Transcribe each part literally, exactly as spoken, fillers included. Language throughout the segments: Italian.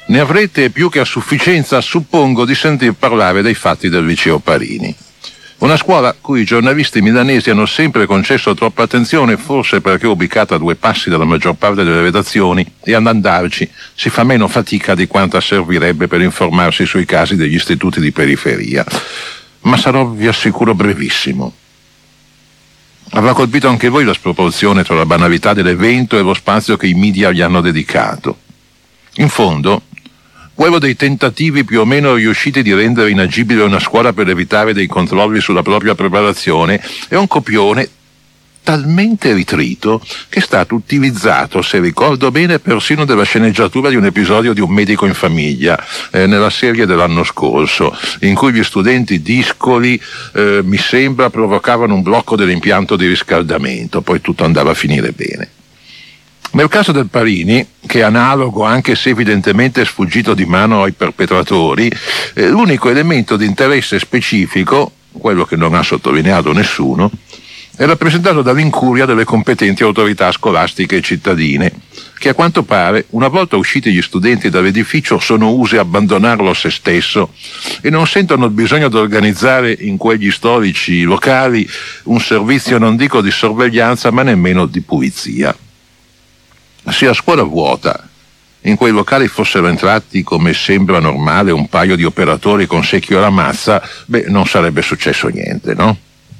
ne avrete più che a sufficienza, suppongo, di sentir parlare dei fatti del liceo Parini. Una scuola cui i giornalisti milanesi hanno sempre concesso troppa attenzione, forse perché è ubicata a due passi dalla maggior parte delle redazioni e ad andarci si fa meno fatica di quanta servirebbe per informarsi sui casi degli istituti di periferia. Ma sarò, vi assicuro, brevissimo. Avrà colpito anche voi la sproporzione tra la banalità dell'evento e lo spazio che i media gli hanno dedicato. In fondo, quello dei tentativi più o meno riusciti di rendere inagibile una scuola per evitare dei controlli sulla propria preparazione è un copione talmente ritrito che è stato utilizzato, se ricordo bene, persino della sceneggiatura di un episodio di Un medico in famiglia, eh, nella serie dell'anno scorso, in cui gli studenti discoli, eh, mi sembra, provocavano un blocco dell'impianto di riscaldamento, poi tutto andava a finire bene. Nel caso del Parini, che è analogo anche se evidentemente sfuggito di mano ai perpetratori, eh, l'unico elemento di interesse specifico, quello che non ha sottolineato nessuno, è rappresentato dall'incuria delle competenti autorità scolastiche e cittadine, che a quanto pare, una volta usciti gli studenti dall'edificio, sono use a abbandonarlo a se stesso e non sentono il bisogno di organizzare in quegli storici locali un servizio non dico di sorveglianza ma nemmeno di pulizia. Se a scuola vuota in quei locali fossero entrati, come sembra normale, un paio di operatori con secchio alla mazza, beh, non sarebbe successo niente, no?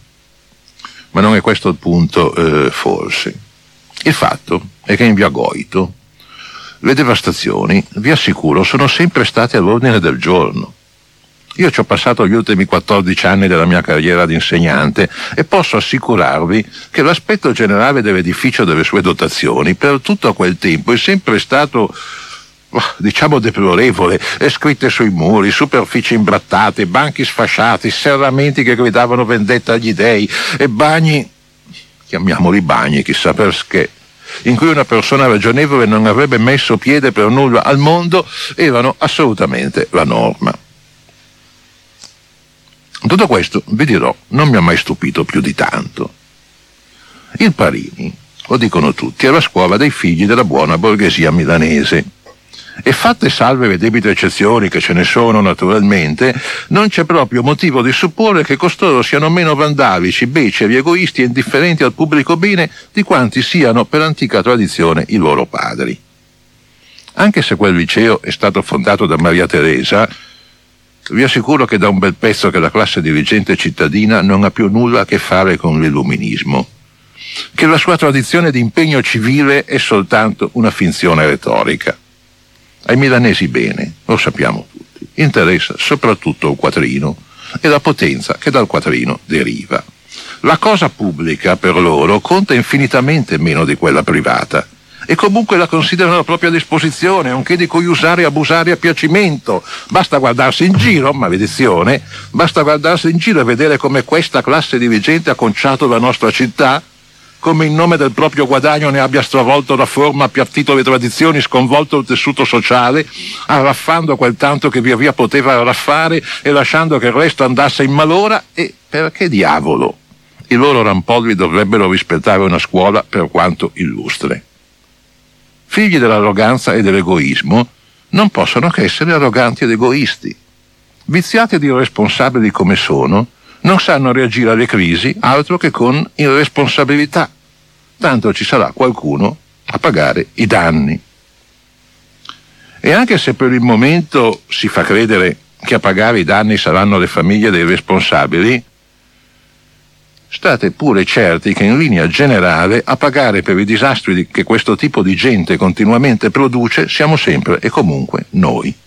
Ma non è questo il punto, eh, forse. Il fatto è che in via Goito le devastazioni, vi assicuro, sono sempre state all'ordine del giorno. Io ci ho passato gli ultimi quattordici anni della mia carriera di insegnante e posso assicurarvi che l'aspetto generale dell'edificio e delle sue dotazioni per tutto quel tempo è sempre stato, diciamo, deplorevole. E scritte sui muri, superfici imbrattate, banchi sfasciati, serramenti che gridavano vendetta agli dei e bagni, chiamiamoli bagni, chissà perché, in cui una persona ragionevole non avrebbe messo piede per nulla al mondo, erano assolutamente la norma. Tutto questo, vi dirò, non mi ha mai stupito più di tanto. Il Parini, lo dicono tutti, è la scuola dei figli della buona borghesia milanese. E fatte salve le debite eccezioni, che ce ne sono naturalmente, non c'è proprio motivo di supporre che costoro siano meno vandalici, beceri, egoisti e indifferenti al pubblico bene di quanti siano per antica tradizione i loro padri. Anche se quel liceo è stato fondato da Maria Teresa, vi assicuro che da un bel pezzo che la classe dirigente cittadina non ha più nulla a che fare con l'illuminismo, che la sua tradizione di impegno civile è soltanto una finzione retorica. Ai milanesi bene, lo sappiamo tutti, interessa soprattutto il quattrino e la potenza che dal quattrino deriva. La cosa pubblica per loro conta infinitamente meno di quella privata, e comunque la considerano a propria disposizione, nonché di cui usare e abusare a piacimento. Basta guardarsi in giro, maledizione, basta guardarsi in giro e vedere come questa classe dirigente ha conciato la nostra città, come in nome del proprio guadagno ne abbia stravolto la forma, appiattito le tradizioni, sconvolto il tessuto sociale, arraffando quel tanto che via via poteva arraffare e lasciando che il resto andasse in malora. E perché diavolo i loro rampolli dovrebbero rispettare una scuola per quanto illustre? Figli dell'arroganza e dell'egoismo non possono che essere arroganti ed egoisti. Viziati ed irresponsabili come sono, non sanno reagire alle crisi altro che con irresponsabilità. Tanto ci sarà qualcuno a pagare i danni. E anche se per il momento si fa credere che a pagare i danni saranno le famiglie dei responsabili, state pure certi che in linea generale a pagare per i disastri che questo tipo di gente continuamente produce siamo sempre e comunque noi.